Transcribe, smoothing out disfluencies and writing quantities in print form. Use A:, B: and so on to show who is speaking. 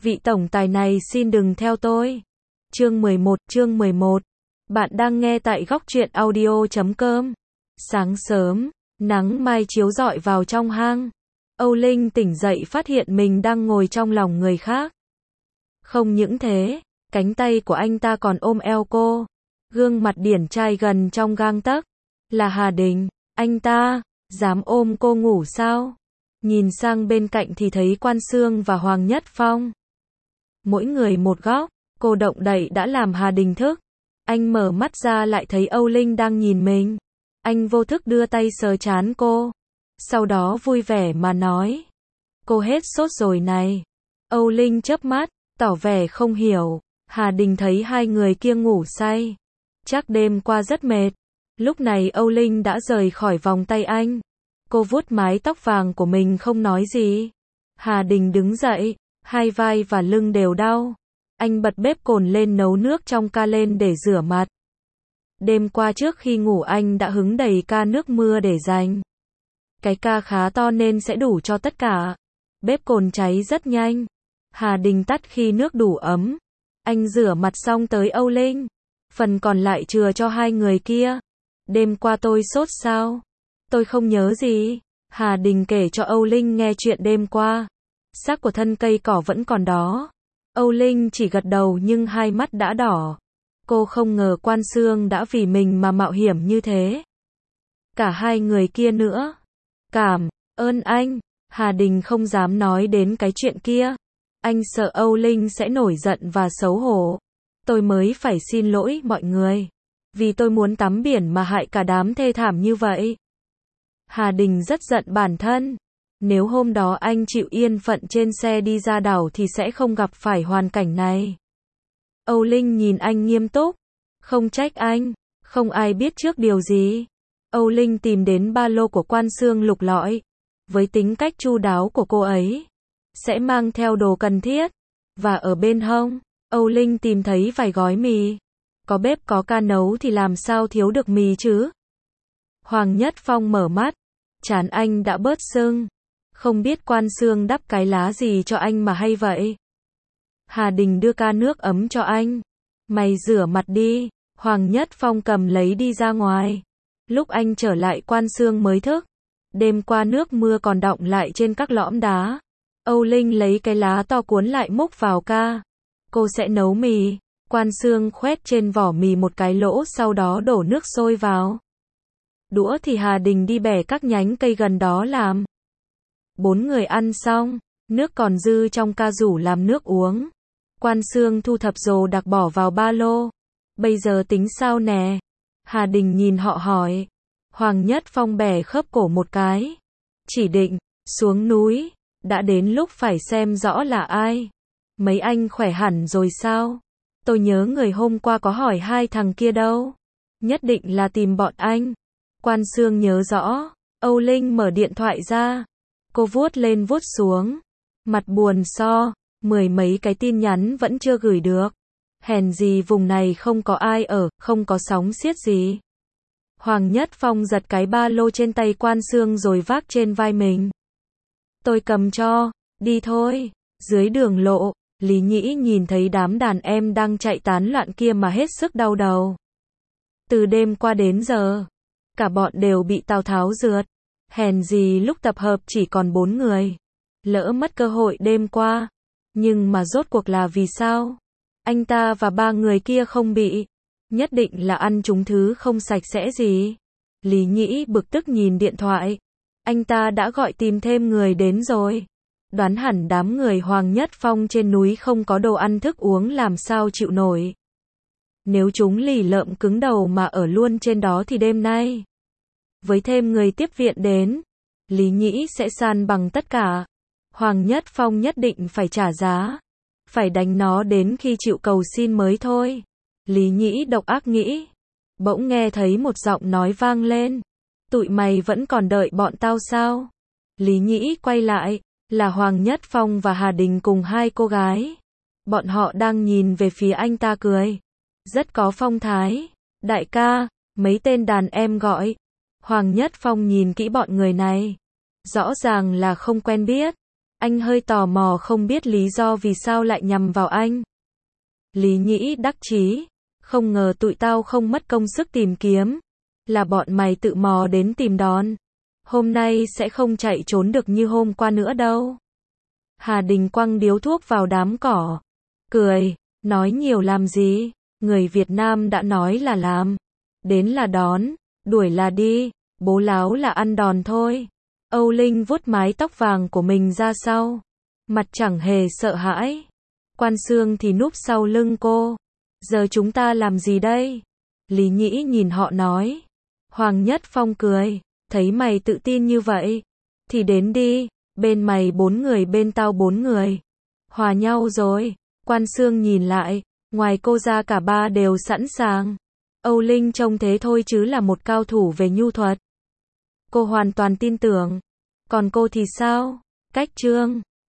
A: vị tổng tài này xin đừng theo tôi. Chương 11. Bạn đang nghe tại góc truyện audio.com. Sáng sớm, nắng mai chiếu rọi vào trong hang. Âu Linh tỉnh dậy phát hiện mình đang ngồi trong lòng người khác. Không những thế, cánh tay của anh ta còn ôm eo cô. Gương mặt điển trai gần trong gang tấc. Là Hà Đình. Anh ta dám ôm cô ngủ sao? Nhìn sang bên cạnh thì thấy Quan Xương và Hoàng Nhất Phong. Mỗi người một góc, cô động đậy đã làm Hà Đình thức. Anh mở mắt ra lại thấy Âu Linh đang nhìn mình. Anh vô thức đưa tay sờ trán cô. Sau đó vui vẻ mà nói. Cô hết sốt rồi này. Âu Linh chớp mắt, tỏ vẻ không hiểu. Hà Đình thấy hai người kia ngủ say. Chắc đêm qua rất mệt. Lúc này Âu Linh đã rời khỏi vòng tay anh. Cô vuốt mái tóc vàng của mình không nói gì. Hà Đình đứng dậy, hai vai và lưng đều đau. Anh bật bếp cồn lên nấu nước trong ca lên để rửa mặt. Đêm qua trước khi ngủ anh đã hứng đầy ca nước mưa để dành. Cái ca khá to nên sẽ đủ cho tất cả. Bếp cồn cháy rất nhanh. Hà Đình tắt khi nước đủ ấm. Anh rửa mặt xong tới Âu Linh. Phần còn lại chừa cho hai người kia. Đêm qua tôi sốt sao? Tôi không nhớ gì. Hà Đình kể cho Âu Linh nghe chuyện đêm qua. Xác của thân cây cỏ vẫn còn đó. Âu Linh chỉ gật đầu nhưng hai mắt đã đỏ. Cô không ngờ Quan Xương đã vì mình mà mạo hiểm như thế. Cả hai người kia nữa. Cảm ơn anh. Hà Đình không dám nói đến cái chuyện kia. Anh sợ Âu Linh sẽ nổi giận và xấu hổ. Tôi mới phải xin lỗi mọi người. Vì tôi muốn tắm biển mà hại cả đám thê thảm như vậy. Hà Đình rất giận bản thân. Nếu hôm đó anh chịu yên phận trên xe đi ra đảo thì sẽ không gặp phải hoàn cảnh này. Âu Linh nhìn anh nghiêm túc. Không trách anh. Không ai biết trước điều gì. Âu Linh tìm đến ba lô của Quan Xương lục lọi. Với tính cách chu đáo của cô ấy, sẽ mang theo đồ cần thiết. Và ở bên hông, Âu Linh tìm thấy vài gói mì. Có bếp có ca nấu thì làm sao thiếu được mì chứ? Hoàng Nhất Phong mở mắt. Trán anh đã bớt sưng. Không biết Quan Xương đắp cái lá gì cho anh mà hay vậy? Hà Đình đưa ca nước ấm cho anh. Mày rửa mặt đi. Hoàng Nhất Phong cầm lấy đi ra ngoài. Lúc anh trở lại Quan Xương mới thức. Đêm qua nước mưa còn đọng lại trên các lõm đá. Âu Linh lấy cái lá to cuốn lại múc vào ca. Cô sẽ nấu mì. Quan Xương khoét trên vỏ mì một cái lỗ sau đó đổ nước sôi vào. Đũa thì Hà Đình đi bẻ các nhánh cây gần đó làm. 4 người ăn xong, nước còn dư trong ca rủ làm nước uống. Quan Xương thu thập đồ đạc bỏ vào ba lô. Bây giờ tính sao nè? Hà Đình nhìn họ hỏi. Hoàng Nhất Phong bẻ khớp cổ một cái. Chỉ định, xuống núi. Đã đến lúc phải xem rõ là ai. Mấy anh khỏe hẳn rồi sao? Tôi nhớ người hôm qua có hỏi hai thằng kia đâu. Nhất định là tìm bọn anh. Quan Xương nhớ rõ. Âu Linh mở điện thoại ra. Cô vuốt lên vuốt xuống. Mặt buồn mười mấy cái tin nhắn vẫn chưa gửi được. Hèn gì vùng này không có ai ở, không có sóng xiết gì. Hoàng Nhất Phong giật cái ba lô trên tay Quan Xương rồi vác trên vai mình. Tôi cầm cho, đi thôi. Dưới đường lộ, Lý Nhĩ nhìn thấy đám đàn em đang chạy tán loạn kia mà hết sức đau đầu. Từ đêm qua đến giờ, cả bọn đều bị Tào Tháo rượt. Hèn gì lúc tập hợp chỉ còn 4 người. Lỡ mất cơ hội đêm qua. Nhưng mà rốt cuộc là vì sao? Anh ta và 3 người kia không bị. Nhất định là ăn chúng thứ không sạch sẽ gì. Lý Nhĩ bực tức nhìn điện thoại. Anh ta đã gọi tìm thêm người đến rồi. Đoán hẳn đám người Hoàng Nhất Phong trên núi không có đồ ăn thức uống làm sao chịu nổi. Nếu chúng lì lợm cứng đầu mà ở luôn trên đó thì đêm nay, với thêm người tiếp viện đến, Lý Nhĩ sẽ san bằng tất cả. Hoàng Nhất Phong nhất định phải trả giá. Phải đánh nó đến khi chịu cầu xin mới thôi. Lý Nhĩ độc ác nghĩ. Bỗng nghe thấy một giọng nói vang lên. Tụi mày vẫn còn đợi bọn tao sao? Lý Nhĩ quay lại. Là Hoàng Nhất Phong và Hà Đình cùng hai cô gái. Bọn họ đang nhìn về phía anh ta cười. Rất có phong thái. Đại ca, mấy tên đàn em gọi. Hoàng Nhất Phong nhìn kỹ bọn người này. Rõ ràng là không quen biết. Anh hơi tò mò không biết lý do vì sao lại nhằm vào anh. Lý Nhĩ đắc chí, không ngờ tụi tao không mất công sức tìm kiếm, là bọn mày tự mò đến tìm đón. Hôm nay sẽ không chạy trốn được như hôm qua nữa đâu. Hà Đình quăng điếu thuốc vào đám cỏ, cười, nói nhiều làm gì, người Việt Nam đã nói là làm, đến là đón, đuổi là đi, bố láo là ăn đòn thôi. Âu Linh vuốt mái tóc vàng của mình ra sau, mặt chẳng hề sợ hãi. Quan Sương thì núp sau lưng cô. Giờ chúng ta làm gì đây? Lý Nhĩ nhìn họ nói. Hoàng Nhất Phong cười, thấy mày tự tin như vậy, thì đến đi, bên mày 4 người bên tao 4 người. Hòa nhau rồi. Quan Sương nhìn lại, ngoài cô ra cả ba đều sẵn sàng. Âu Linh trông thế thôi chứ là một cao thủ về nhu thuật. Cô hoàn toàn tin tưởng. Còn cô thì sao? Cách Trương